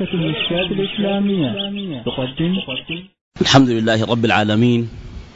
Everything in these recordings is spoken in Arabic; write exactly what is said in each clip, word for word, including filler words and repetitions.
شبكة المشكات الإسلامية تقدم. الحمد لله رب العالمين،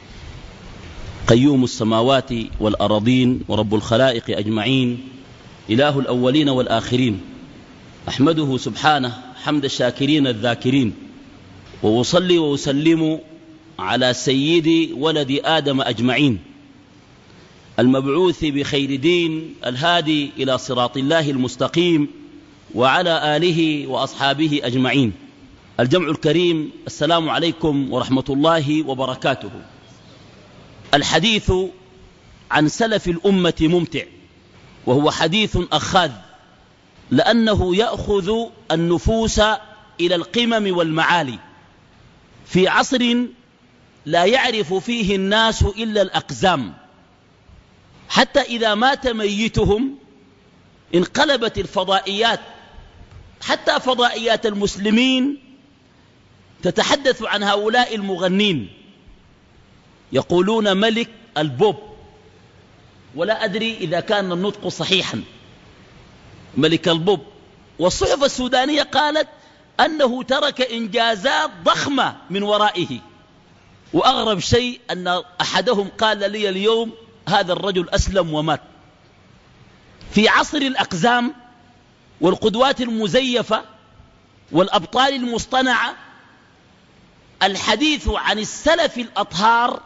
قيوم السماوات والأرضين ورب الخلائق أجمعين، إله الأولين والآخرين، أحمده سبحانه حمد الشاكرين الذاكرين، وأصلي وأسلم على سيد ولد آدم أجمعين، المبعوث بخير دين، الهادي إلى صراط الله المستقيم، وعلى آله وأصحابه أجمعين. الجمع الكريم، السلام عليكم ورحمة الله وبركاته. الحديث عن سلف الأمة ممتع، وهو حديث أخاذ، لأنه يأخذ النفوس إلى القمم والمعالي في عصر لا يعرف فيه الناس إلا الأقزام، حتى إذا مات ميتهم انقلبت الفضائيات، حتى فضائيات المسلمين تتحدث عن هؤلاء المغنين، يقولون ملك البوب، ولا أدري إذا كان النطق صحيحا، ملك البوب. والصحف السودانية قالت أنه ترك إنجازات ضخمة من ورائه، وأغرب شيء أن أحدهم قال لي اليوم هذا الرجل أسلم ومات. في عصر الأقزام والقدوات المزيفة والأبطال المصطنعة، الحديث عن السلف الأطهار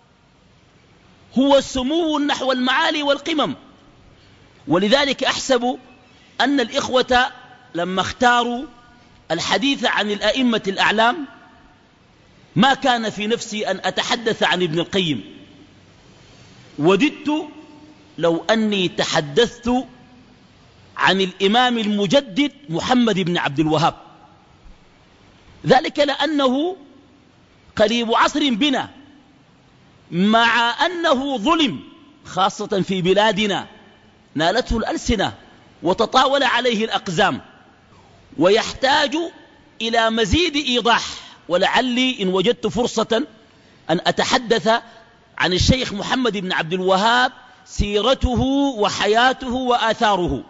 هو السمو نحو المعالي والقمم. ولذلك أحسب أن الإخوة لما اختاروا الحديث عن الأئمة الأعلام ما كان في نفسي أن أتحدث عن ابن القيم، وددت لو أني تحدثت عن الإمام المجدد محمد بن عبد الوهاب، ذلك لأنه قريب عصر بنا، مع أنه ظلم خاصة في بلادنا نالته الألسنة وتطاول عليه الأقزام، ويحتاج إلى مزيد إيضاح. ولعلي إن وجدت فرصة أن أتحدث عن الشيخ محمد بن عبد الوهاب، سيرته وحياته وآثاره،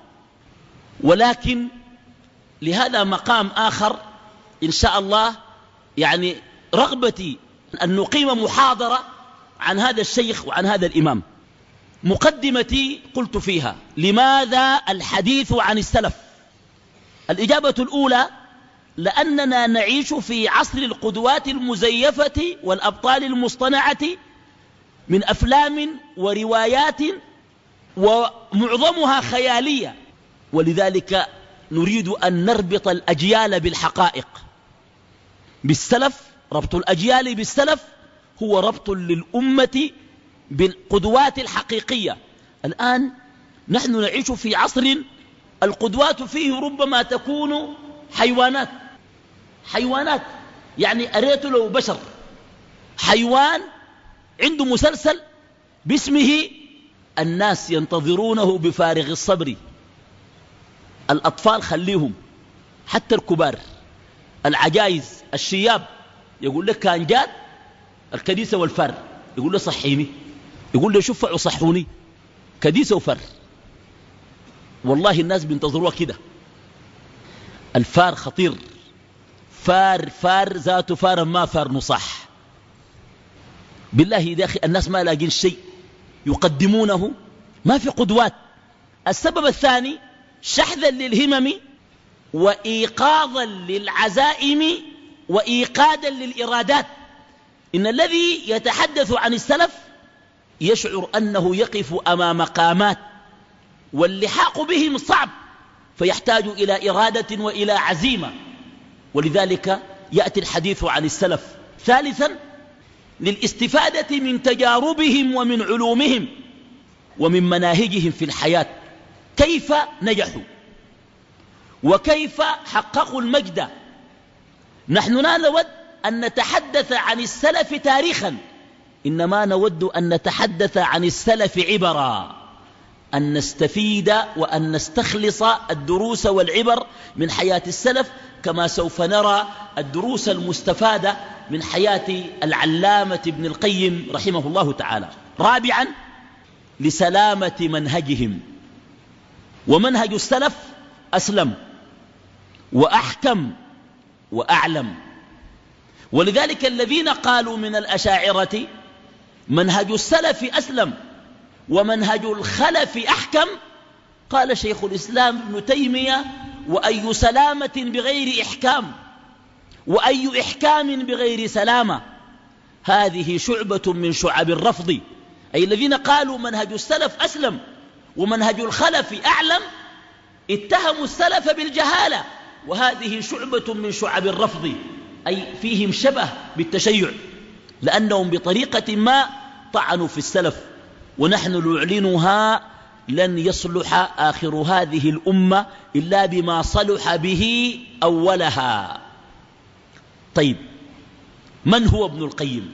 ولكن لهذا مقام آخر إن شاء الله. يعني رغبتي أن نقيم محاضرة عن هذا الشيخ وعن هذا الإمام. مقدمتي قلت فيها لماذا الحديث عن السلف؟ الإجابة الأولى لأننا نعيش في عصر القدوات المزيفة والأبطال المصطنعة من أفلام وروايات، ومعظمها خيالية، ولذلك نريد أن نربط الأجيال بالحقائق بالسلف. ربط الأجيال بالسلف هو ربط للأمة بالقدوات الحقيقية. الآن نحن نعيش في عصر القدوات فيه ربما تكون حيوانات حيوانات يعني أريت له بشر، حيوان عنده مسلسل باسمه الناس ينتظرونه بفارغ الصبر. الأطفال خليهم، حتى الكبار، العجائز، الشياب، يقول لك كان جاد الكديسة والفر، يقول له صحيني، يقول له شفعوا صحوني، كديسة وفر. والله الناس بينتظروها كده. الفار خطير، فار فار ذاته فار ما فار نصح. بالله يا أخي الناس ما لاقين شيء يقدمونه، ما في قدوات. السبب الثاني شحذا للهمم وإيقاظا للعزائم وإيقادا للإرادات. إن الذي يتحدث عن السلف يشعر أنه يقف أمام مقامات، واللحاق بهم صعب، فيحتاج إلى إرادة وإلى عزيمة، ولذلك يأتي الحديث عن السلف. ثالثا للاستفادة من تجاربهم ومن علومهم ومن مناهجهم في الحياة، كيف نجحوا وكيف حققوا المجد. نحن لا نود أن نتحدث عن السلف تاريخا، إنما نود أن نتحدث عن السلف عبرا، أن نستفيد وأن نستخلص الدروس والعبر من حياة السلف، كما سوف نرى الدروس المستفادة من حياة العلامة ابن القيم رحمه الله تعالى. رابعا لسلامة منهجهم، ومنهج السلف أسلم وأحكم وأعلم. ولذلك الذين قالوا من الأشاعرة منهج السلف أسلم ومنهج الخلف أحكم، قال شيخ الإسلام ابن تيمية: وأي سلامة بغير إحكام، وأي إحكام بغير سلامة، هذه شعبة من شعب الرفض. أي الذين قالوا منهج السلف أسلم ومنهج الخلف أعلم اتهموا السلف بالجهالة، وهذه شعبة من شعب الرفض، أي فيهم شبه بالتشيع، لأنهم بطريقة ما طعنوا في السلف. ونحن نعلنها: لن يصلح آخر هذه الأمة إلا بما صلح به أولها. طيب، من هو ابن القيم؟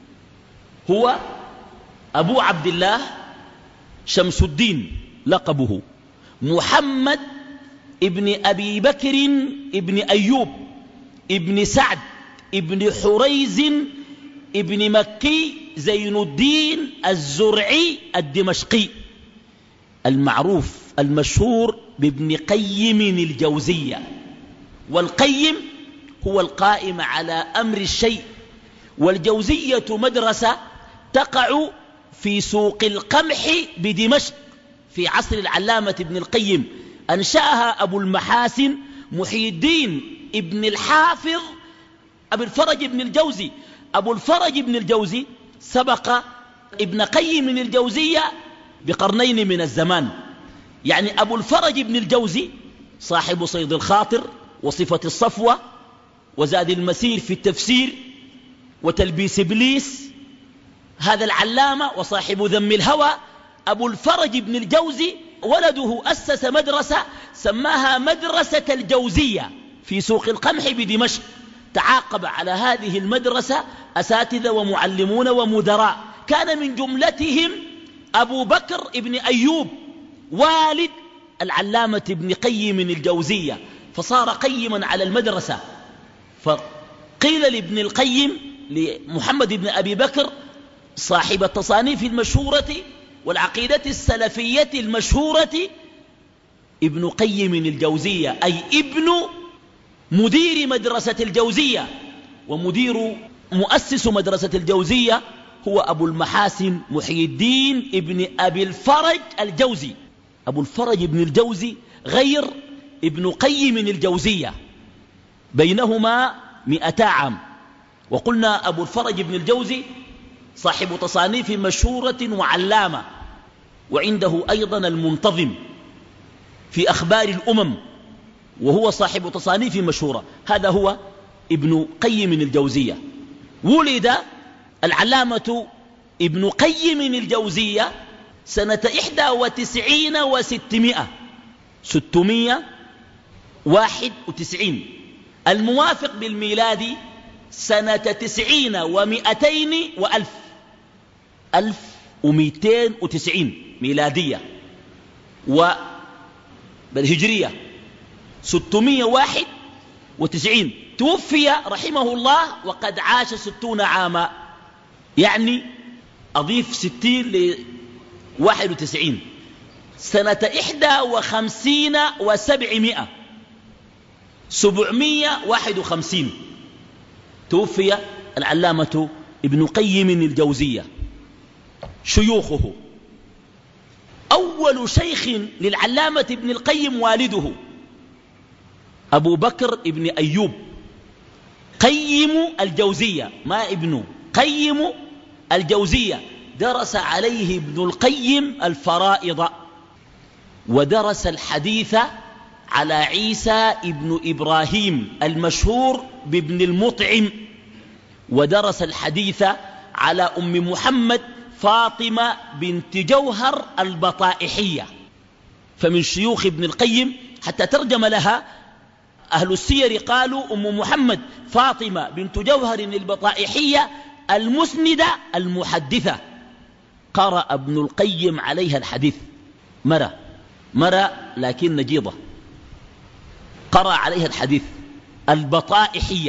هو أبو عبد الله شمس الدين لقبه، محمد ابن أبي بكر ابن أيوب ابن سعد ابن حريز ابن مكي زين الدين الزرعي الدمشقي، المعروف المشهور بابن قيم الجوزية. والقيم هو القائم على أمر الشيء، والجوزية مدرسة تقع في سوق القمح بدمشق في عصر العلامة ابن القيم، أنشأها أبو المحاسن محي الدين ابن الحافظ أبو الفرج ابن الجوزي. أبو الفرج ابن الجوزي سبق ابن قيم الجوزية بقرنين من الزمان. يعني أبو الفرج ابن الجوزي صاحب صيد الخاطر وصفة الصفوة وزاد المسير في التفسير وتلبيس إبليس، هذا العلامة وصاحب ذم الهوى أبو الفرج ابن الجوزي ولده أسس مدرسة سماها مدرسة الجوزية في سوق القمح بدمشق. تعاقب على هذه المدرسة أساتذة ومعلمون ومدراء، كان من جملتهم أبو بكر ابن أيوب والد العلامة ابن قيم الجوزية، فصار قيما على المدرسة. فقيل لابن القيم لمحمد بن أبي بكر صاحب التصانيف المشهورة والعقيدة السلفية المشهورة ابن قيم الجوزية، أي ابن مدير مدرسة الجوزية. ومدير مؤسس مدرسة الجوزية هو أبو المحاسن محي الدين ابن أبي الفرج الجوزي. أبو الفرج ابن الجوزي غير ابن قيم الجوزية، بينهما مئتا عام. وقلنا أبو الفرج ابن الجوزي صاحب تصانيف مشهورة وعلامة، وعنده أيضا المنتظم في أخبار الأمم، وهو صاحب تصانيف مشهورة. هذا هو ابن قيم الجوزية. ولد العلامة ابن قيم الجوزية سنة إحدى وتسعين وستمائة ستمائة واحد وتسعين، الموافق بالميلاد سنة تسعين ومئتين وألف، ألف ومئتين وتسعين ميلادية، وبالهجرية ستمائة واحد وتسعين. توفي رحمه الله وقد عاش ستون عاما، يعني أضيف ستين لواحد وتسعين، سنة إحدى وخمسين وسبعمائة سبعمائة واحد وخمسين توفي العلامة ابن قيم الجوزية. شيوخه: أول شيخ للعلامة ابن القيم والده أبو بكر ابن أيوب قيم الجوزية، ما ابنه، قيم الجوزية. درس عليه ابن القيم الفرائض، ودرس الحديث على عيسى ابن إبراهيم المشهور بابن المطعم، ودرس الحديث على أم محمد فاطمة بنت جوهر البطائحية. فمن شيوخ ابن القيم حتى ترجم لها أهل السير قالوا أم محمد فاطمة بنت جوهر البطائحية المسندة المحدثة. قرأ ابن القيم عليها الحديث مرة مرة لكن نجيضة، قرأ عليها الحديث البطائحية.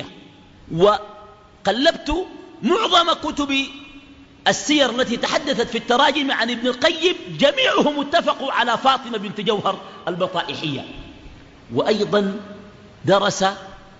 وقلبت معظم كتب السير التي تحدثت في التراجم عن ابن القيم جميعهم اتفقوا على فاطمة بنت جوهر البطائحية. وأيضا درس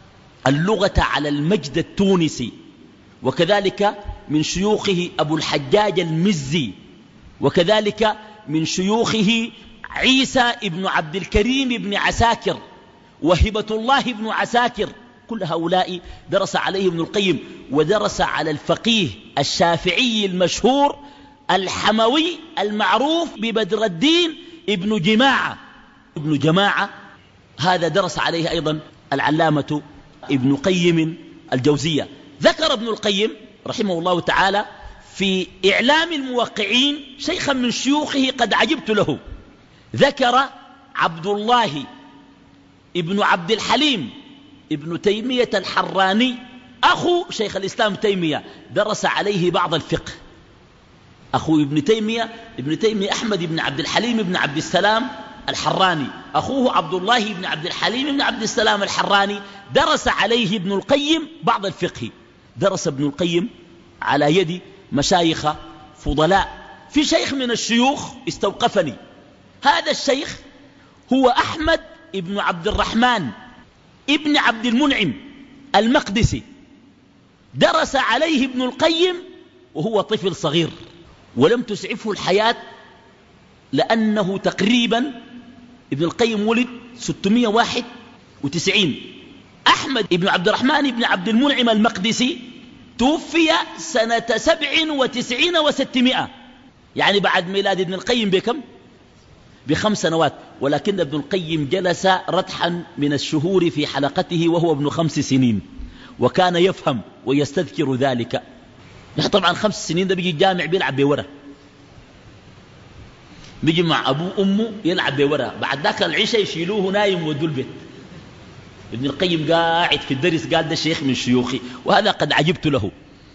اللغة على المجد التونسي، وكذلك من شيوخه أبو الحجاج المزي، وكذلك من شيوخه عيسى ابن عبد الكريم ابن عساكر وهبة الله ابن عساكر. كل هؤلاء درس عليه ابن القيم، ودرس على الفقيه الشافعي المشهور الحموي المعروف ببدر الدين ابن جماعة. ابن جماعة هذا درس عليه أيضا العلامة ابن قيم الجوزية. ذكر ابن القيم رحمه الله تعالى في إعلام الموقعين شيخا من شيوخه قد عجبت له، ذكر عبد الله ابن عبد الحليم ابن تيمية الحراني أخو شيخ الإسلام تيمية، درس عليه بعض الفقه. أخو ابن تيمية ابن تيمية أحمد بن عبد الحليم بن عبد السلام الحراني، أخوه عبد الله بن عبد الحليم بن عبد السلام الحراني، درس عليه ابن القيم بعض الفقه. درس ابن القيم على يد مشايخ فضلاء. في شيخ من الشيوخ استوقفني، هذا الشيخ هو أحمد ابن عبد الرحمن ابن عبد المنعم المقدسي، درس عليه ابن القيم وهو طفل صغير، ولم تسعفه الحياة لأنه تقريبا ابن القيم ولد ستمائة وواحد وتسعين. أحمد ابن عبد الرحمن ابن عبد المنعم المقدسي توفي سنة سبع وتسعين وستمائة، يعني بعد ميلاد ابن القيم بكم؟ بخمس سنوات. ولكن ابن القيم جلس ردحا من الشهور في حلقته وهو ابن خمس سنين، وكان يفهم ويستذكر ذلك. نحن طبعا خمس سنين ده بيجي الجامع بيلعب بورا، بيجي مع أبوه أمه يلعب بورا، بعد ذاك العشاء يشيلوه نايم ويودوا البيت. ابن القيم قاعد في الدرس قال ده شيخ من شيوخي، وهذا قد عجبت له.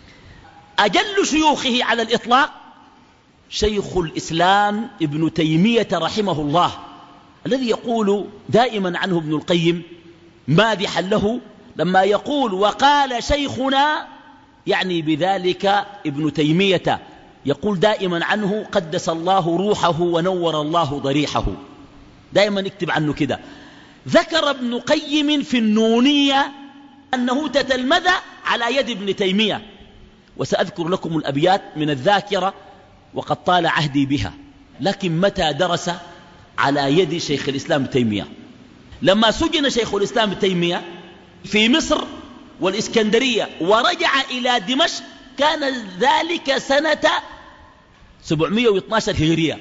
أجل شيوخه على الإطلاق شيخ الإسلام ابن تيمية رحمه الله، الذي يقول دائما عنه ابن القيم مادحا له لما يقول وقال شيخنا، يعني بذلك ابن تيمية، يقول دائما عنه قدس الله روحه ونور الله ضريحه، دائما اكتب عنه كده. ذكر ابن قيم في النونية أنه تتلمذ على يد ابن تيمية، وسأذكر لكم الأبيات من الذاكرة وقد طال عهدي بها. لكن متى درس على يد شيخ الإسلام تيمية؟ لما سجن شيخ الإسلام تيمية في مصر والإسكندرية ورجع إلى دمشق، كان ذلك سنة سبعمائة واثني عشر هجرية.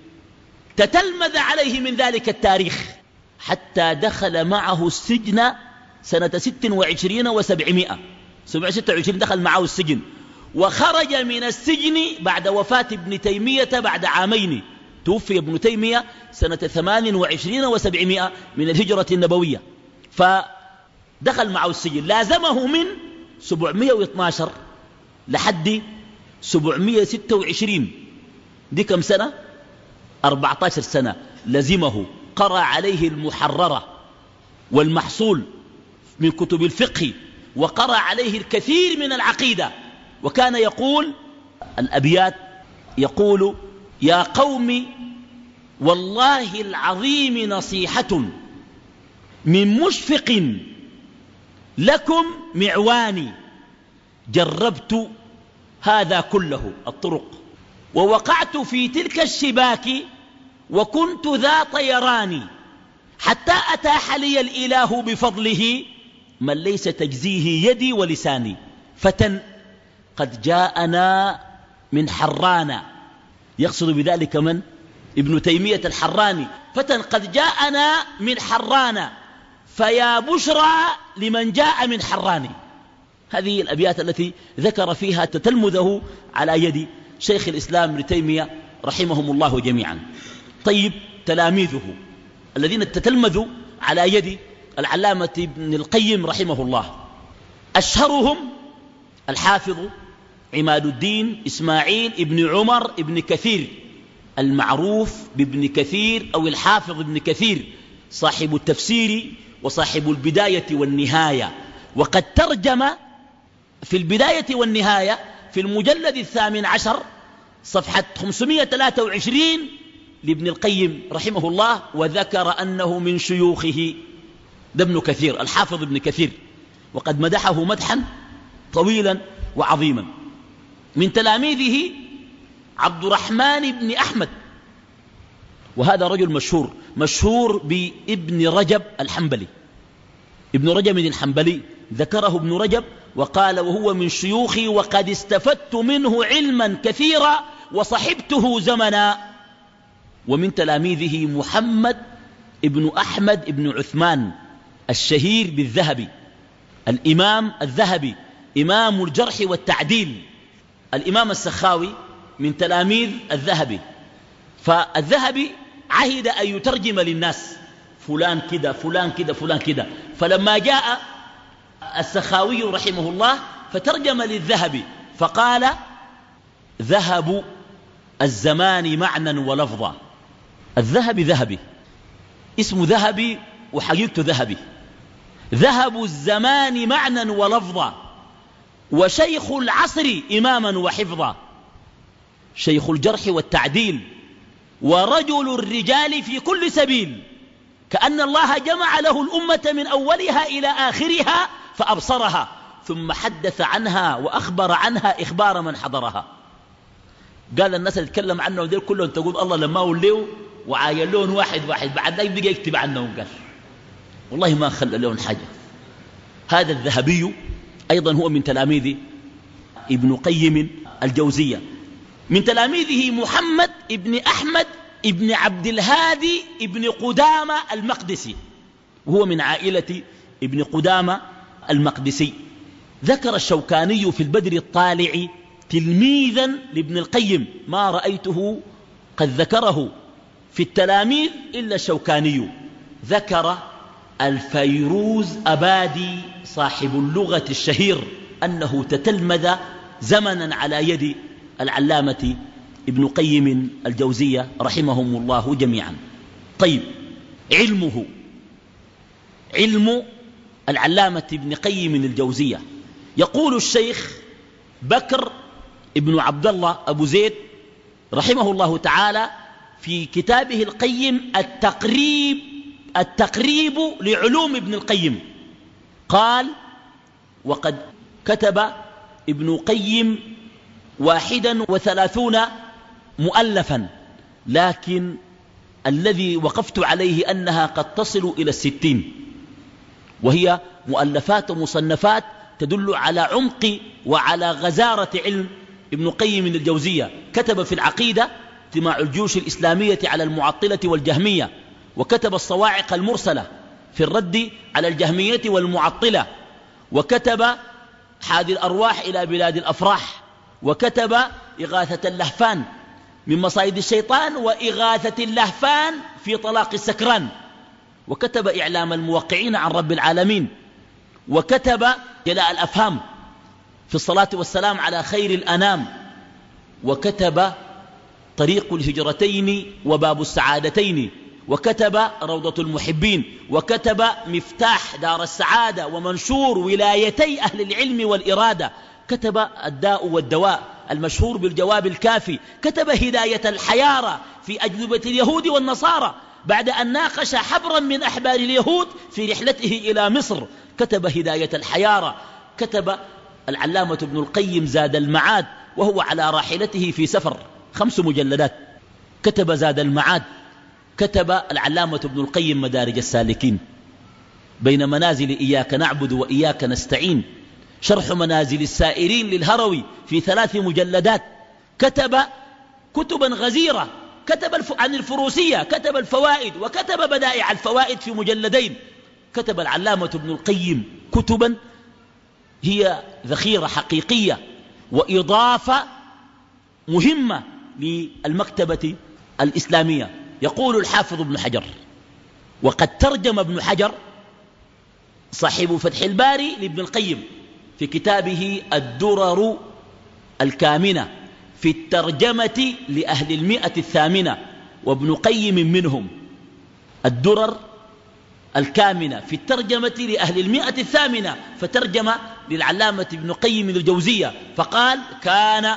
تتلمذ عليه من ذلك التاريخ حتى دخل معه السجن سنة ست وعشرين وسبعمائة، سبعمائة وستة وعشرين دخل معه السجن، وخرج من السجن بعد وفاة ابن تيمية بعد عامين. توفي ابن تيمية سنة ثمان وعشرين وسبعمائة من الهجرة النبوية، فدخل معه السجن، لازمه من سبعمائة واثني عشر لحد سبعمائة وستة وعشرين، دي كم سنة؟ أربعة عشر سنة لزمه. قرأ عليه المحررة والمحصول من كتب الفقه، وقرأ عليه الكثير من العقيدة، وكان يقول الأبيات، يقول يا قوم والله العظيم نصيحة من مشفق لكم معواني، جربت هذا كله الطرق ووقعت في تلك الشباك وكنت ذا طيران، حتى أتاح لي الإله بفضله من ليس تجزيه يدي ولساني. فتى قد جاءنا من حرانا، يقصد بذلك من؟ ابن تيمية الحراني. فتى قد جاءنا من حرانا فيا بشرى لمن جاء من حراني. هذه الأبيات التي ذكر فيها تتلمذه على يد شيخ الإسلام ابن تيمية رحمهم الله جميعا. طيب، تلاميذه الذين تتلمذوا على يد العلامة ابن القيم رحمه الله، أشهرهم الحافظ عماد الدين إسماعيل ابن عمر ابن كثير، المعروف بابن كثير أو الحافظ ابن كثير، صاحب التفسير وصاحب البداية والنهاية. وقد ترجم في البداية والنهاية في المجلد الثامن عشر صفحة خمسمائة وثلاثة وعشرين لابن القيم رحمه الله، وذكر أنه من شيوخه ده ابن كثير، الحافظ ابن كثير. وقد مدحه مدحا طويلا وعظيما. من تلاميذه عبد الرحمن بن أحمد، وهذا رجل مشهور مشهور بابن رجب الحنبلي. ابن رجب الحنبلي ذكره ابن رجب وقال: وهو من شيوخي وقد استفدت منه علما كثيرا وصحبته زمنا. ومن تلاميذه محمد ابن أحمد ابن عثمان الشهير بالذهبي، الإمام الذهبي إمام الجرح والتعديل. الإمام السخاوي من تلاميذ الذهبي، فالذهبي عهد أن يترجم للناس فلان كده فلان كده فلان كده، فلما جاء السخاوي رحمه الله فترجم للذهبي فقال: ذهب الزمان معنى ولفظا. الذهبي ذهبي، اسمه ذهبي وحقيقته ذهبي. ذهب الزمان معنى ولفظا، وشيخ العصر إماما وحفظا، شيخ الجرح والتعديل، ورجل الرجال في كل سبيل، كأن الله جمع له الأمة من أولها إلى آخرها فأبصرها، ثم حدث عنها وأخبر عنها إخبار من حضرها. قال الناس اللي تكلم عنه ودير كلهم تقول الله لما وليه وعاين لون واحد واحد، بعد ذلك بقى يكتب عنهم. قال والله ما خلى لهم حاجة. هذا الذهبي أيضا هو من تلاميذ ابن قيم الجوزية. من تلاميذه محمد ابن أحمد ابن عبد الهادي ابن قدامة المقدسي، وهو من عائلة ابن قدامة المقدسي. ذكر الشوكاني في البدر الطالع تلميذا لابن القيم ما رأيته قد ذكره في التلاميذ إلا الشوكاني. ذكر الفيروز أبادي صاحب اللغة الشهير أنه تتلمذ زمنا على يد العلامة ابن قيم الجوزية رحمهم الله جميعا. طيب، علمه علم العلامة ابن قيم الجوزية. يقول الشيخ بكر ابن عبد الله أبو زيد رحمه الله تعالى في كتابه القيم التقريب التقريب لعلوم ابن القيم، قال: وقد كتب ابن قيم واحدا وثلاثون مؤلفا، لكن الذي وقفت عليه أنها قد تصل إلى الستين، وهي مؤلفات ومصنفات تدل على عمق وعلى غزارة علم ابن قيم الجوزية. كتب في العقيدة اجتماع الجيوش الإسلامية على المعطلة والجهمية، وكتب الصواعق المرسلة في الرد على الجهمية والمعطلة، وكتب حادي الأرواح إلى بلاد الأفراح، وكتب إغاثة اللهفان من مصائد الشيطان، وإغاثة اللهفان في طلاق السكران، وكتب إعلام الموقعين عن رب العالمين، وكتب جلاء الأفهام في الصلاة والسلام على خير الأنام، وكتب طريق الهجرتين وباب السعادتين، وكتب روضة المحبين، وكتب مفتاح دار السعادة ومنشور ولايتي أهل العلم والإرادة، كتب الداء والدواء المشهور بالجواب الكافي، كتب هداية الحيارى في أجوبة اليهود والنصارى بعد أن ناقش حبرا من أحبار اليهود في رحلته إلى مصر، كتب هداية الحيارى. كتب العلامة ابن القيم زاد المعاد وهو على راحلته في سفر، خمس مجلدات. كتب زاد المعاد. كتب العلامة ابن القيم مدارج السالكين بين منازل إياك نعبد وإياك نستعين، شرح منازل السائرين للهروي في ثلاث مجلدات. كتب كتبا غزيرة، كتب عن الفروسية، كتب الفوائد، وكتب بدائع الفوائد في مجلدين. كتب العلامة ابن القيم كتبا هي ذخيرة حقيقية وإضافة مهمة للمكتبة الإسلامية. يقول الحافظ ابن حجر: وقد ترجم ابن حجر صاحب فتح الباري لابن القيم في كتابه الدرر الكامنة في الترجمة لأهل المئة الثامنة، وابن قيم منهم. الدرر الكامنة في الترجمة لأهل المئة الثامنة، فترجم للعلامة ابن قيم الجوزية فقال: كان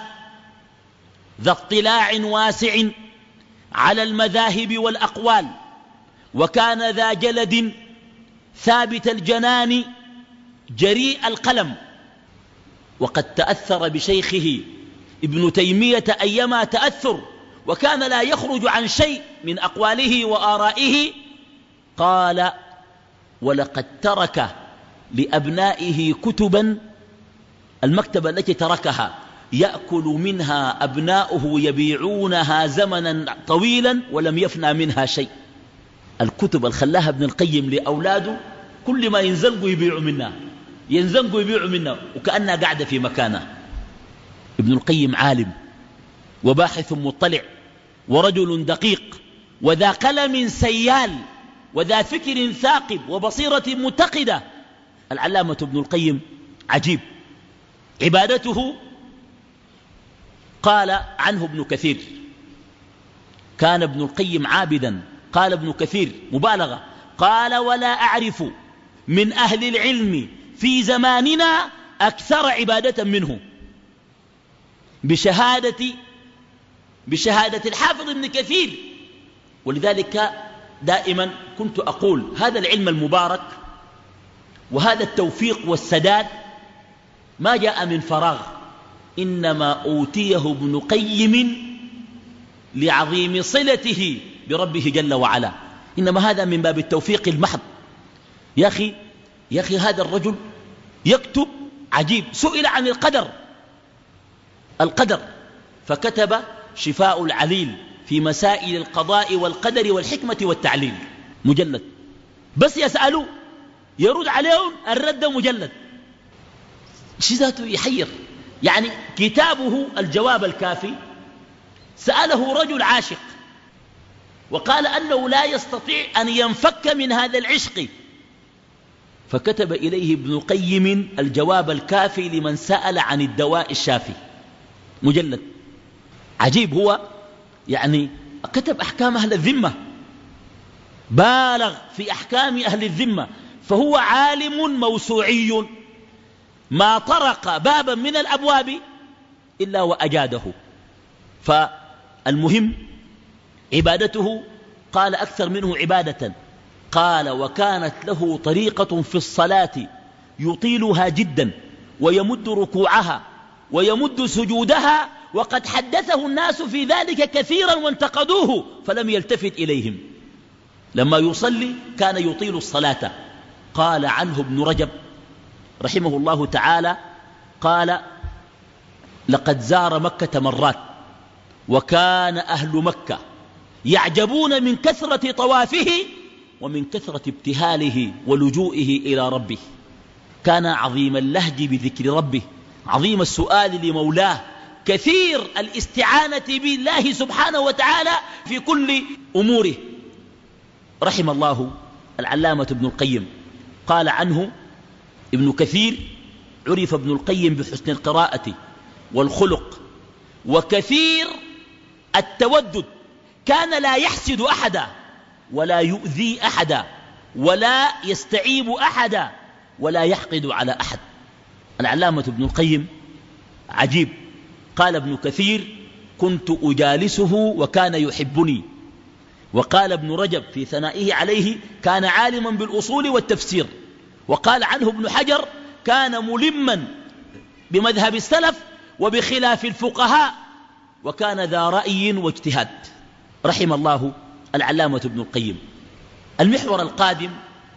ذا اطلاع واسع على المذاهب والأقوال، وكان ذا جلد ثابت الجنان، جريء القلم، وقد تأثر بشيخه ابن تيمية أيما تأثر، وكان لا يخرج عن شيء من أقواله وآرائه. قال: ولقد ترك لأبنائه كتبا، المكتبة التي تركها يأكل منها أبناؤه يبيعونها زمنا طويلا ولم يفنى منها شيء. الكتب الخلاها ابن القيم لأولاده كل ما ينزلقوا يبيعوا منها، ينزلقوا يبيعوا منها، وكأنها قاعدة في مكانها. ابن القيم عالم وباحث مطلع ورجل دقيق وذا قلم سيال وذا فكر ثاقب وبصيرة متقدة. العلامة ابن القيم عجيب. عبادته قال عنه ابن كثير: كان ابن القيم عابدا. قال ابن كثير مبالغة، قال: ولا أعرف من أهل العلم في زماننا أكثر عبادة منه، بشهادة بشهادة الحافظ ابن كثير. ولذلك دائما كنت أقول هذا العلم المبارك وهذا التوفيق والسداد ما جاء من فراغ، إنما أوتيه ابن قيم لعظيم صلته بربه جل وعلا، إنما هذا من باب التوفيق المحض. يا أخي يا أخي هذا الرجل يكتب عجيب. سئل عن القدر القدر فكتب شفاء العليل في مسائل القضاء والقدر والحكمة والتعليل، مجلد. بس يسألوا يرد عليهم الرد مجلد. شي ذاته يحير. يعني كتابه الجواب الكافي سأله رجل عاشق وقال أنه لا يستطيع أن ينفك من هذا العشق، فكتب إليه ابن قيم الجواب الكافي لمن سأل عن الدواء الشافي، مجلد عجيب. هو يعني كتب أحكام أهل الذمة، بالغ في أحكام أهل الذمة، فهو عالم موسوعي ما طرق بابا من الأبواب إلا وأجاده. فالمهم عبادته قال أكثر منه عبادة. قال: وكانت له طريقة في الصلاة يطيلها جدا ويمد ركوعها ويمد سجودها، وقد حدثه الناس في ذلك كثيرا وانتقدوه فلم يلتفت إليهم. لما يصلي كان يطيل الصلاة. قال عنه ابن رجب رحمه الله تعالى، قال: لقد زار مكة مرات، وكان أهل مكة يعجبون من كثرة طوافه ومن كثرة ابتهاله ولجوئه إلى ربه. كان عظيم اللهج بذكر ربه، عظيم السؤال لمولاه، كثير الاستعانة بالله سبحانه وتعالى في كل أموره. رحم الله العلامة ابن القيم. قال عنه ابن كثير: عرف ابن القيم بحسن القراءة والخلق وكثير التودد، كان لا يحسد أحدا ولا يؤذي أحدا ولا يستعيب أحدا ولا يحقد على أحد. العلامة ابن القيم عجيب. قال ابن كثير: كنت أجالسه وكان يحبني. وقال ابن رجب في ثنائه عليه: كان عالما بالأصول والتفسير. وقال عنه ابن حجر: كان ملما بمذهب السلف وبخلاف الفقهاء، وكان ذا رأي واجتهاد. رحم الله العلامة ابن القيم. المحور القادم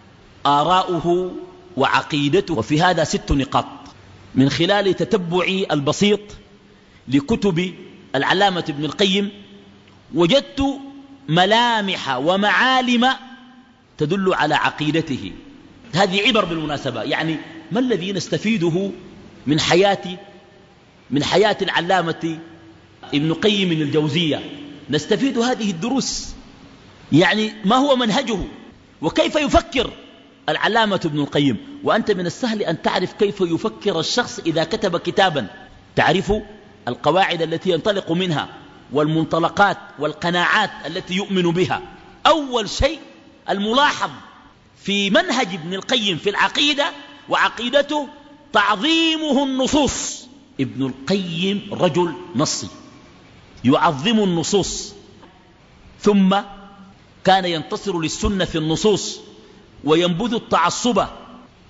آراؤه وعقيدته، وفي هذا ست نقاط من خلال تتبعي البسيط لكتب العلامة ابن القيم. وجدت ملامح ومعالم تدل على عقيدته. هذه عبر بالمناسبة، يعني ما الذي نستفيده من حياة من حياة العلامة ابن قيم الجوزية؟ نستفيد هذه الدروس، يعني ما هو منهجه وكيف يفكر العلامة ابن القيم. وأنت من السهل أن تعرف كيف يفكر الشخص إذا كتب كتابا، تعرف القواعد التي ينطلق منها والمنطلقات والقناعات التي يؤمن بها. أول شيء الملاحظ في منهج ابن القيم في العقيدة وعقيدته تعظيمه النصوص. ابن القيم رجل نصي يعظم النصوص، ثم كان ينتصر للسنة في النصوص وينبذ التعصب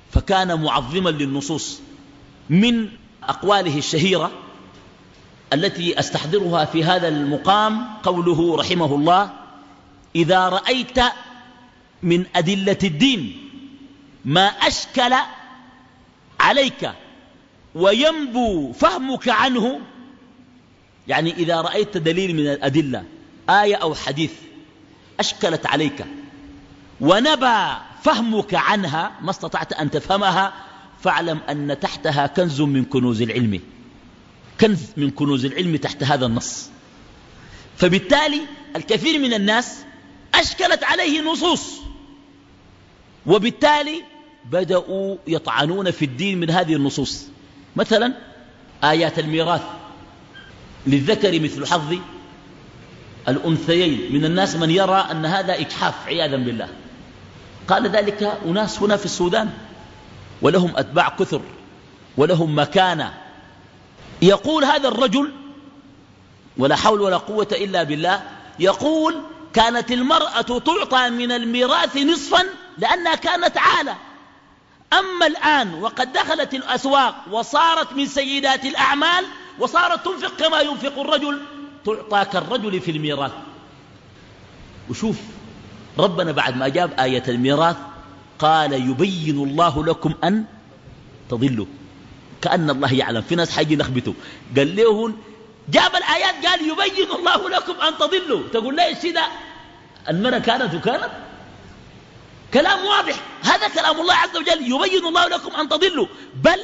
فكان معظما للنصوص. من أقواله الشهيرة التي أستحضرها في هذا المقام قوله رحمه الله: إذا رأيت من أدلة الدين ما أشكل عليك وينبو فهمك عنه، يعني إذا رأيت دليل من الأدلة، آية أو حديث أشكلت عليك ونبى فهمك عنها، ما استطعت أن تفهمها، فاعلم أن تحتها كنز من كنوز العلم، كنز من كنوز العلم تحت هذا النص. فبالتالي الكثير من الناس أشكلت عليه نصوص، وبالتالي بدأوا يطعنون في الدين من هذه النصوص. مثلا آيات الميراث: للذكر مثل حظ الأنثيين. من الناس من يرى أن هذا إجحاف عياذا بالله. قال ذلك أناس هنا في السودان، ولهم أتباع كثر ولهم مكانة. يقول هذا الرجل ولا حول ولا قوة إلا بالله، يقول: كانت المرأة تعطى من الميراث نصفا لأنها كانت عالة، أما الآن وقد دخلت الأسواق وصارت من سيدات الأعمال وصارت تنفق كما ينفق الرجل، تعطى كالرجل في الميراث. وشوف ربنا بعد ما جاب آية الميراث قال: يبين الله لكم أن تضلوا. كأن الله يعلم. في ناس حاجي يلخبطوا، قال لهم جاب الآيات قال يبين الله لكم أن تضلوا، تقول لا الشيء ده المرأة كانت وكانت كلام واضح. هذا كلام الله عز وجل، يبين الله لكم أن تضلوا. بل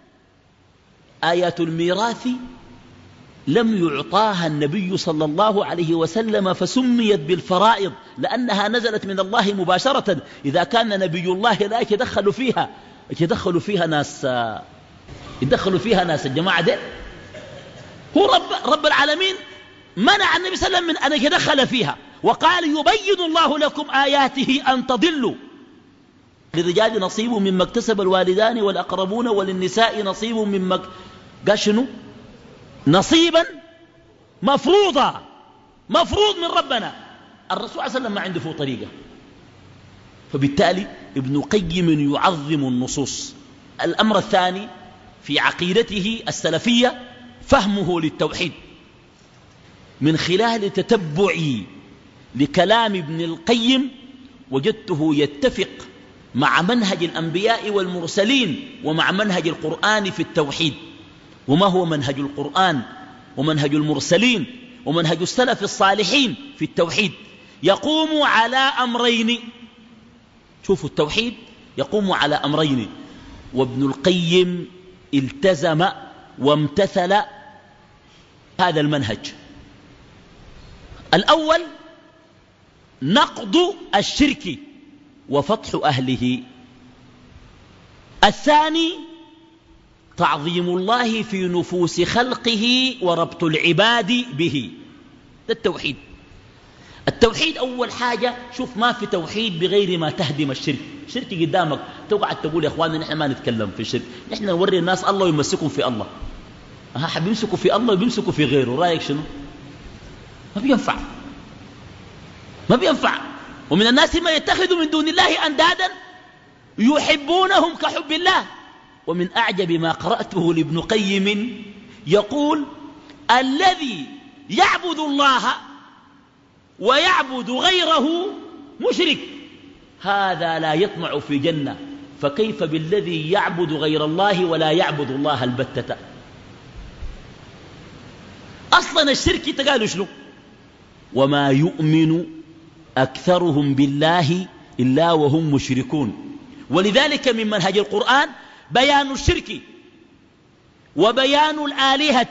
آيات الميراث لم يعطاها النبي صلى الله عليه وسلم فسميت بالفرائض لأنها نزلت من الله مباشرة. إذا كان نبي الله لا يتدخل فيها، يتدخل فيها ناس يتدخل فيها ناس الجماعة دي. هو رب, رب العالمين منع النبي صلى الله عليه وسلم من أن يتدخل فيها، وقال: يبين الله لكم آياته أن تضلوا. للرجال نصيب مما اكتسب الوالدان والأقربون وللنساء نصيب مما قال شنو؟ نصيبا مفروضا، مفروض من ربنا. الرسول صلى الله عليه وسلم ما عنده فيه طريقة. فبالتالي ابن قيم يعظم النصوص. الأمر الثاني في عقيدته السلفية فهمه للتوحيد. من خلال تتبعي لكلام ابن القيم وجدته يتفق مع منهج الأنبياء والمرسلين ومع منهج القرآن في التوحيد. وما هو منهج القرآن ومنهج المرسلين ومنهج السلف الصالحين في التوحيد؟ يقوم على أمرين. شوفوا التوحيد يقوم على أمرين، وابن القيم التزم وامتثل هذا المنهج. الأول نقض الشرك وفتح أهله. الثاني تعظيم الله في نفوس خلقه وربط العباد به. ده التوحيد. التوحيد أول حاجة، شوف ما في توحيد بغير ما تهدم الشرك. شرك قدامك تقعد تقول يا أخواننا نحن ما نتكلم في الشرك، نحن نوري الناس الله ويمسكهم في الله. أها حبيمسكوا في الله وبيمسكوا في غيره، رأيك شنو؟ ما بينفع، ما بينفع. ومن الناس من يتخذ من دون الله أندادا يحبونهم كحب الله. ومن أعجب ما قرأته لابن قيم يقول: الذي يعبد الله ويعبد غيره مشرك، هذا لا يطمع في جنة، فكيف بالذي يعبد غير الله ولا يعبد الله البتة؟ أصلا الشرك تقالوا شنو؟ وما يؤمن أكثرهم بالله إلا وهم مشركون. ولذلك من منهج القرآن بيان الشرك وبيان الآلهة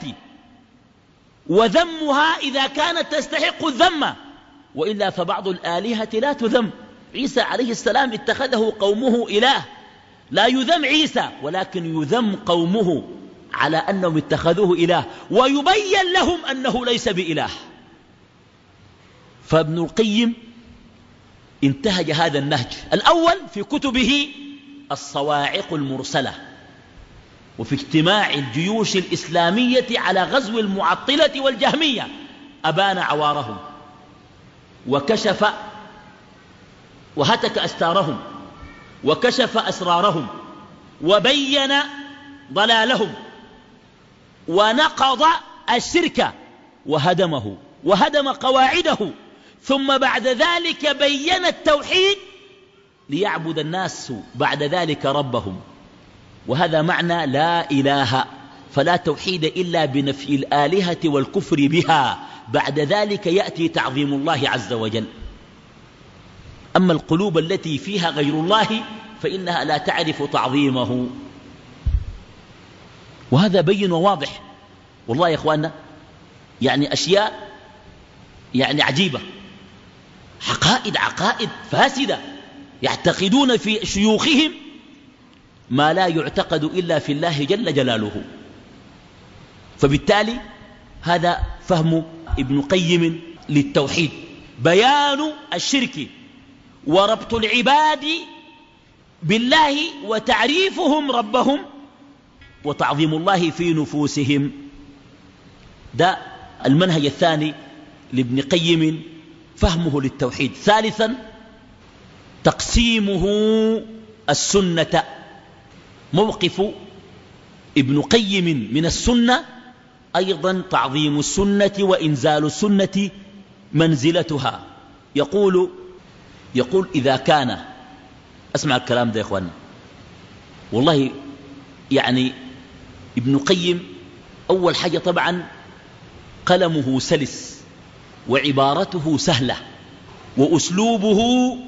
وذمها إذا كانت تستحق الذم، وإلا فبعض الآلهة لا تذم. عيسى عليه السلام اتخذه قومه إله، لا يذم عيسى ولكن يذم قومه على أنهم اتخذوه إله، ويبين لهم أنه ليس بإله. فابن القيم انتهج هذا النهج. الأول في كتبه الصواعق المرسلة، وفي اجتماع الجيوش الإسلامية على غزو المعطلة والجهمية أبان عوارهم وكشف وهتك أستارهم وكشف أسرارهم وبين ضلالهم ونقض الشرك وهدمه وهدم قواعده، ثم بعد ذلك بين التوحيد ليعبد الناس بعد ذلك ربهم. وهذا معنى لا إله، فلا توحيد إلا بنفي الآلهة والكفر بها، بعد ذلك يأتي تعظيم الله عز وجل. أما القلوب التي فيها غير الله فإنها لا تعرف تعظيمه. وهذا بين وواضح والله يا إخواننا، يعني أشياء يعني عجيبة، عقائد عقائد فاسدة، يعتقدون في شيوخهم ما لا يعتقد إلا في الله جل جلاله. فبالتالي هذا فهم ابن قيم للتوحيد، بيان الشرك وربط العباد بالله وتعريفهم ربهم وتعظيم الله في نفوسهم. ده المنهج الثاني لابن قيم، فهمه للتوحيد. ثالثا تقسيمه السنة، موقف ابن قيم من السنة أيضا تعظيم السنة وإنزال السنة منزلتها. يقول يقول إذا كان، أسمع الكلام ده يا إخواننا، والله يعني ابن قيم أول حاجة طبعا قلمه سلس وعبارته سهلة وأسلوبه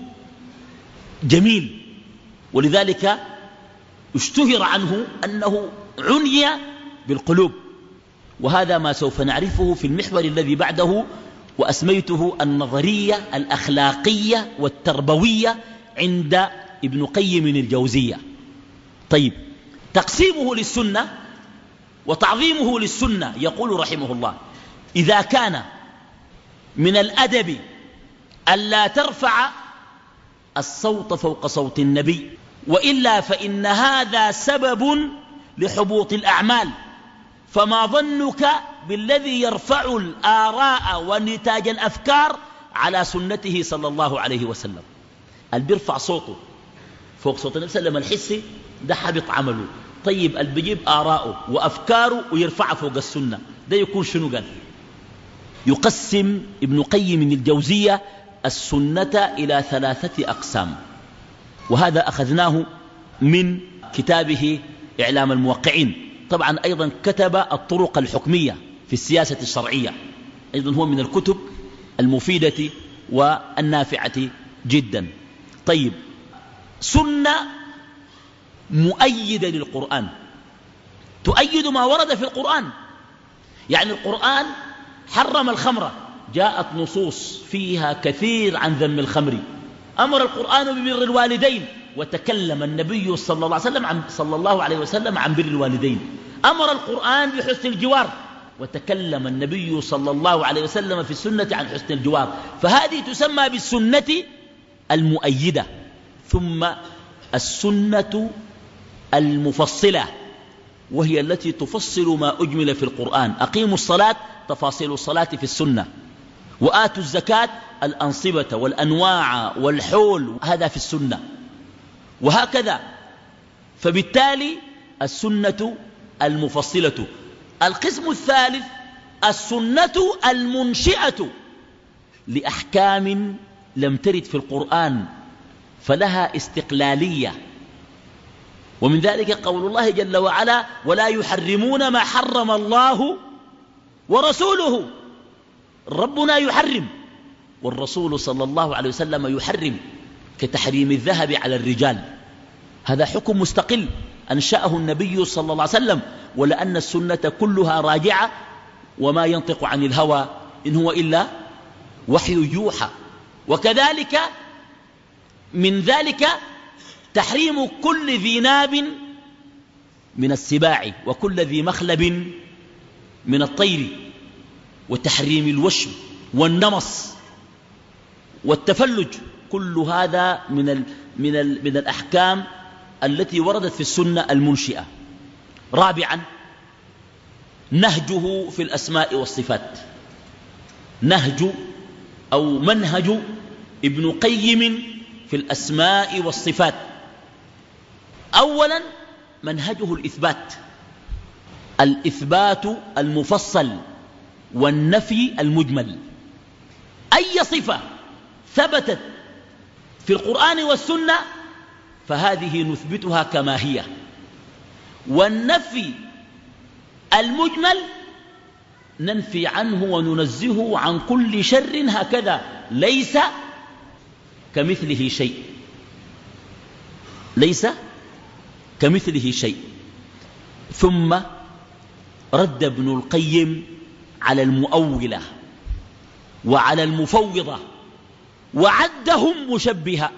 جميل، ولذلك اشتهر عنه أنه عني بالقلوب. وهذا ما سوف نعرفه في المحور الذي بعده، وأسميته النظرية الأخلاقية والتربوية عند ابن قيم الجوزية. طيب، تقسيمه للسنة وتعظيمه للسنة، يقول رحمه الله: إذا كان من الأدب ألا ترفع الصوت فوق صوت النبي، وإلا فإن هذا سبب لحبوط الأعمال، فما ظنك بالذي يرفع الآراء ونتاج الأفكار على سنته صلى الله عليه وسلم؟ اللي بيرفع صوته فوق صوت النبي صلى الله عليه وسلم الحسي ده حبط عمله. طيب اللي بيجيب آراءه وأفكاره ويرفعها فوق السنة ده يكون شنو؟ قال يقسم ابن قيم الجوزية السنة إلى ثلاثة أقسام، وهذا أخذناه من كتابه إعلام الموقعين. طبعا أيضا كتب الطرق الحكمية في السياسة الشرعية، أيضا هو من الكتب المفيدة والنافعة جدا. طيب، سنة مؤيدة للقرآن، تؤيد ما ورد في القرآن. يعني القرآن حرم الخمر، جاءت نصوص فيها كثير عن ذم الخمر. أمر القرآن ببر الوالدين، وتكلم النبي صلى الله عليه وسلم عن صلى الله عليه وسلم عن بر الوالدين. أمر القرآن بحسن الجوار، وتكلم النبي صلى الله عليه وسلم في السنة عن حسن الجوار. فهذه تسمى بالسنة المؤيدة. ثم السنة المفصلة، وهي التي تفصل ما أجمل في القرآن. أقيموا الصلاة، تفاصيل الصلاة في السنة، وآتوا الزكاة، الأنصبة والأنواع والحول، هذا في السنة، وهكذا. فبالتالي السنة المفصلة. القسم الثالث السنة المنشئة لأحكام لم ترد في القرآن فلها استقلالية، ومن ذلك قول الله جل وعلا: ولا يحرمون ما حرم الله ورسوله. ربنا يحرم والرسول صلى الله عليه وسلم يحرم، كتحريم الذهب على الرجال، هذا حكم مستقل أنشأه النبي صلى الله عليه وسلم. ولأن السنة كلها راجعة، وما ينطق عن الهوى إن هو إلا وحي يوحى. وكذلك من ذلك تحريم كل ذي ناب من السباع، وكل ذي مخلب من الطير، وتحريم الوشم والنمص والتفلج. كل هذا من ال من ال من الأحكام التي وردت في السنة المنشئة. رابعا نهجه في الأسماء والصفات، نهج أو منهج ابن قيم في الأسماء والصفات. أولا منهجه الإثبات، الإثبات المفصل والنفي المجمل. أي صفة ثبتت في القرآن والسنة فهذه نثبتها كما هي، والنفي المجمل ننفي عنه وننزهه عن كل شر، هكذا ليس كمثله شيء، ليس كمثله شيء. ثم رد ابن القيم على المؤولة وعلى المفوضة وعدهم مشبهة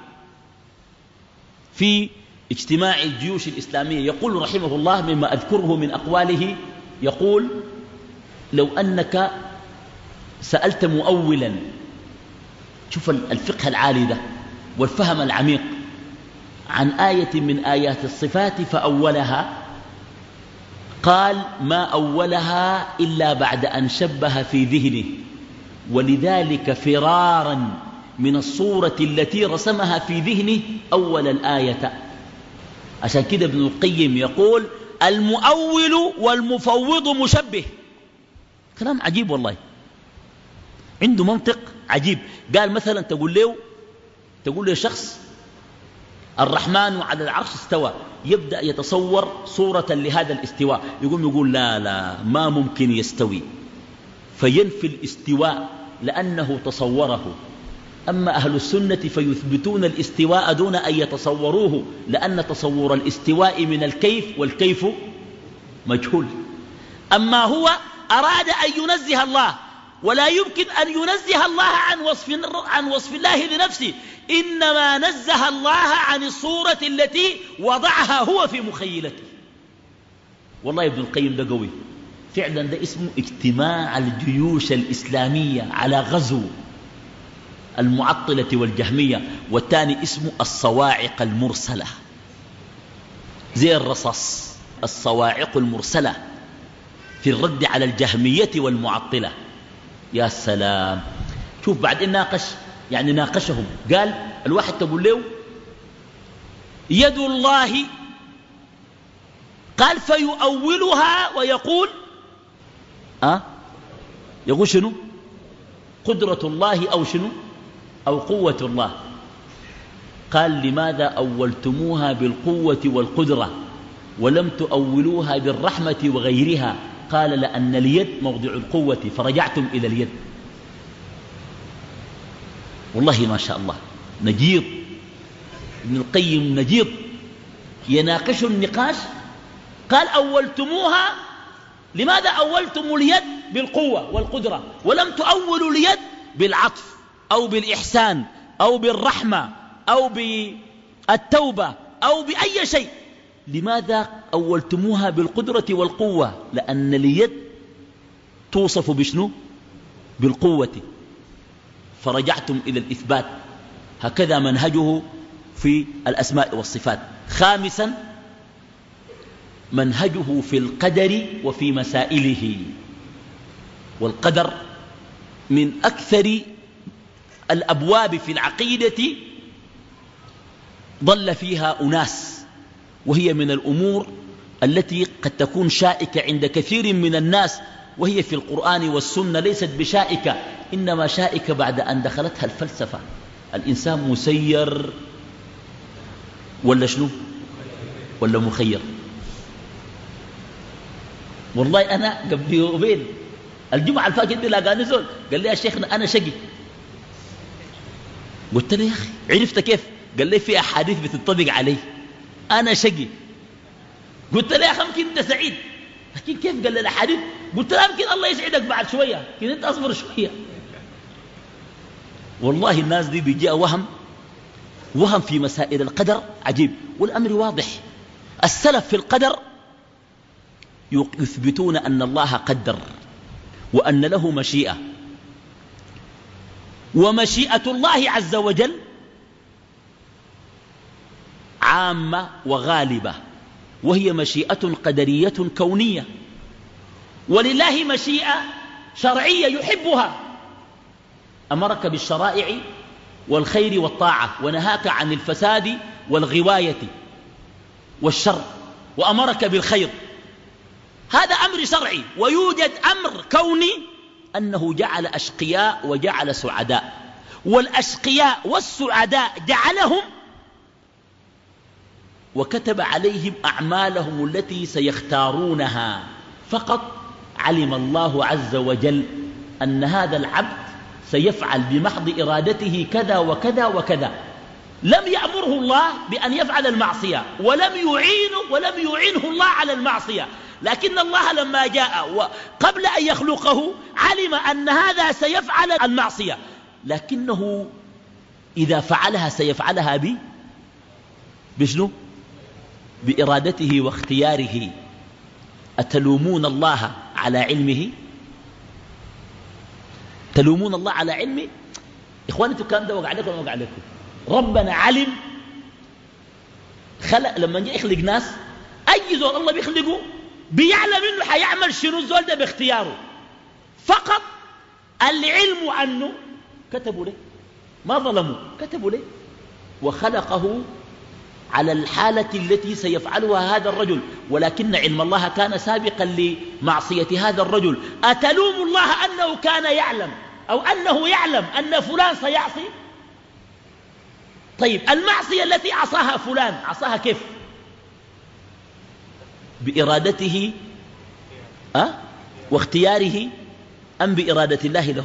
في اجتماع الجيوش الإسلامية. يقول رحمه الله مما أذكره من أقواله، يقول: لو أنك سألت مؤولا، شوف الفقه العالي ده والفهم العميق، عن آية من آيات الصفات فأولها، قال: ما أولها إلا بعد أن شبه في ذهنه، ولذلك فرارا من الصورة التي رسمها في ذهنه أول الآية. عشان كده ابن القيم يقول: المؤول والمفوض مشبه. كلام عجيب والله، عنده منطق عجيب. قال مثلا تقول له تقول له شخص الرحمن على العرش استوى، يبدأ يتصور صورة لهذا الاستواء، يقوم يقول: لا لا ما ممكن يستوي، فينفي الاستواء لأنه تصوره. أما أهل السنة فيثبتون الاستواء دون أن يتصوروه، لأن تصور الاستواء من الكيف، والكيف مجهول. أما هو أراد أن ينزه الله، ولا يمكن أن ينزه الله عن وصف, عن وصف الله لنفسه، إنما نزه الله عن الصورة التي وضعها هو في مخيلته. والله ابن القيم ده قوي فعلا، ده اسمه اجتماع الجيوش الإسلامية على غزو المعطلة والجهمية، والثاني اسمه الصواعق المرسلة، زي الرصاص، الصواعق المرسلة في الرد على الجهمية والمعطلة. يا سلام، شوف بعدين ناقش، يعني ناقشهم، قال الواحد تقول له يد الله، قال فيؤولها ويقول أه؟ يقول شنو؟ قدرة الله أو شنو؟ أو قوة الله. قال: لماذا أولتموها بالقوة والقدرة ولم تؤولوها بالرحمة وغيرها؟ قال: لأن اليد موضع القوة فرجعتم إلى اليد. والله ما شاء الله نجيض، ابن القيم نجيض، يناقش النقاش. قال: أولتموها، لماذا أولتم اليد بالقوة والقدرة ولم تؤولوا اليد بالعطف أو بالإحسان أو بالرحمة أو بالتوبة أو بأي شيء؟ لماذا أولتموها بالقدرة والقوة؟ لأن اليد توصف بشنو؟ بالقوة، فرجعتم إلى الإثبات. هكذا منهجه في الأسماء والصفات. خامسا، منهجه في القدر وفي مسائله. والقدر من أكثر الأبواب في العقيدة ضل فيها أناس، وهي من الأمور التي قد تكون شائكة عند كثير من الناس، وهي في القرآن والسنة ليست بشائكة، إنما شائكة بعد أن دخلتها الفلسفة. الإنسان مسير ولا شنو؟ ولا مخير؟ والله أنا قبل يومين الجمعة الفاتت دي لاقاني زول قال لي: يا شيخنا أنا شقي. قلت له: يا أخي عرفت كيف؟ قال لي: في أحاديث بتطبق علي، أنا شقي. قلت له: يا أخي يمكن أنت سعيد، لكن كيف؟ قال لي: الأحاديث. قلت له: يمكن الله يسعدك بعد شوية، يمكن أنت أصبر شوية. والله الناس دي بيجيها وهم وهم في مسائل القدر عجيب، والأمر واضح. السلف في القدر يثبتون أن الله قدر وأن له مشيئة، ومشيئة الله عز وجل عامة وغالبة، وهي مشيئة قدرية كونية. ولله مشيئة شرعية يحبها، أمرك بالشرائع والخير والطاعة، ونهاك عن الفساد والغواية والشر. وأمرك بالخير، هذا أمر شرعي. ويوجد أمر كوني أنه جعل أشقياء وجعل سعداء، والأشقياء والسعداء جعلهم وكتب عليهم أعمالهم التي سيختارونها. فقط علم الله عز وجل أن هذا العبد سيفعل بمحض إرادته كذا وكذا وكذا. لم يأمره الله بأن يفعل المعصية، ولم يعينه ولم يعينه الله على المعصية، لكن الله لما جاء وقبل أن يخلقه علم أن هذا سيفعل المعصية، لكنه إذا فعلها سيفعلها ب بشنو؟ بإرادته واختياره. أتلومون الله على علمه؟ تلومون الله على علمه؟ إخواني الكلام ده وقع لكم ولا وقع لكم؟ ربنا علم، خلق لما جاء يخلق ناس، أي زول الله بيخلقه بيعلم إنه حيعمل شنو الزول ده باختياره، فقط العلم عنه كتبوا له، ما ظلموا، كتبوا له وخلقه على الحالة التي سيفعلها هذا الرجل، ولكن علم الله كان سابقا لمعصية هذا الرجل. أتلوم الله أنه كان يعلم أو أنه يعلم أن فلان سيعصي؟ طيب المعصية التي عصاها فلان عصاها كيف؟ بإرادته أه؟ واختياره أم بإرادة الله له؟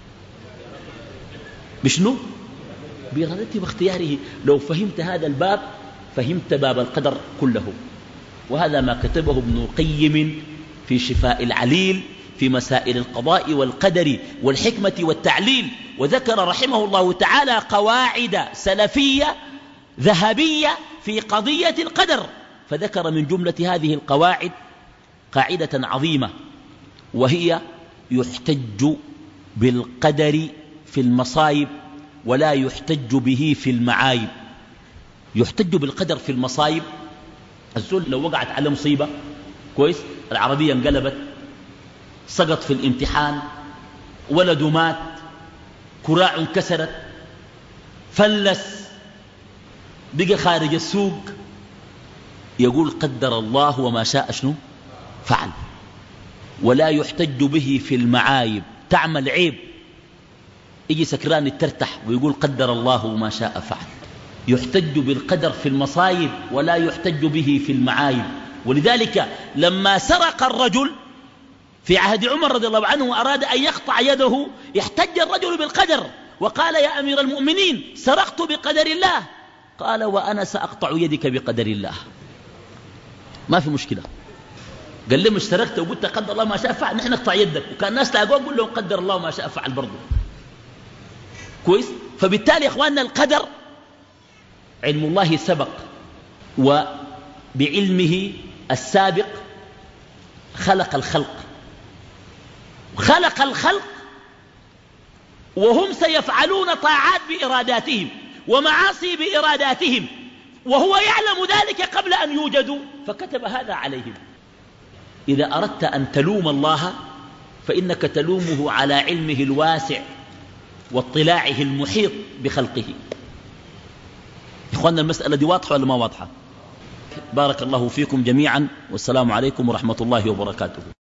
بشنو؟ بإرادته واختياره. لو فهمت هذا الباب فهمت باب القدر كله. وهذا ما كتبه ابن القيم في شفاء العليل في مسائل القضاء والقدر والحكمة والتعليل. وذكر رحمه الله تعالى قواعد سلفية ذهبية في قضية القدر، فذكر من جملة هذه القواعد قاعدة عظيمة، وهي يحتج بالقدر في المصائب ولا يحتج به في المعايب. يحتج بالقدر في المصائب، الزول لو وقعت على مصيبة كويس، العربية انقلبت، سقط في الامتحان، ولده مات، كراع انكسرت، فلس، بقى خارج السوق، يقول قدر الله وما شاء شنو فعل. ولا يحتج به في المعايب، تعمل عيب يجي سكران الترتح ويقول قدر الله وما شاء فعل. يحتج بالقدر في المصايب ولا يحتج به في المعايب. ولذلك لما سرق الرجل في عهد عمر رضي الله عنه وأراد أن يقطع يده، احتج الرجل بالقدر وقال يا أمير المؤمنين سرقت بقدر الله، قال وأنا سأقطع يدك بقدر الله، ما في مشكلة. قال لي مش سرقت وقلت قدر الله ما شاء فعل، نحن نقطع يدك. وكان الناس لاقوه قل لهم قدر الله ما شاء فعل برضه كويس. فبالتالي يا اخواننا القدر علم الله سبق، وبعلمه السابق خلق الخلق، خلق الخلق وهم سيفعلون طاعات بإراداتهم ومعاصي بإراداتهم، وهو يعلم ذلك قبل أن يوجدوا، فكتب هذا عليهم. إذا أردت أن تلوم الله فإنك تلومه على علمه الواسع واطلاعه المحيط بخلقه. إخواننا المسألة دي واضحة ولا ما واضحة؟ بارك الله فيكم جميعا، والسلام عليكم ورحمة الله وبركاته.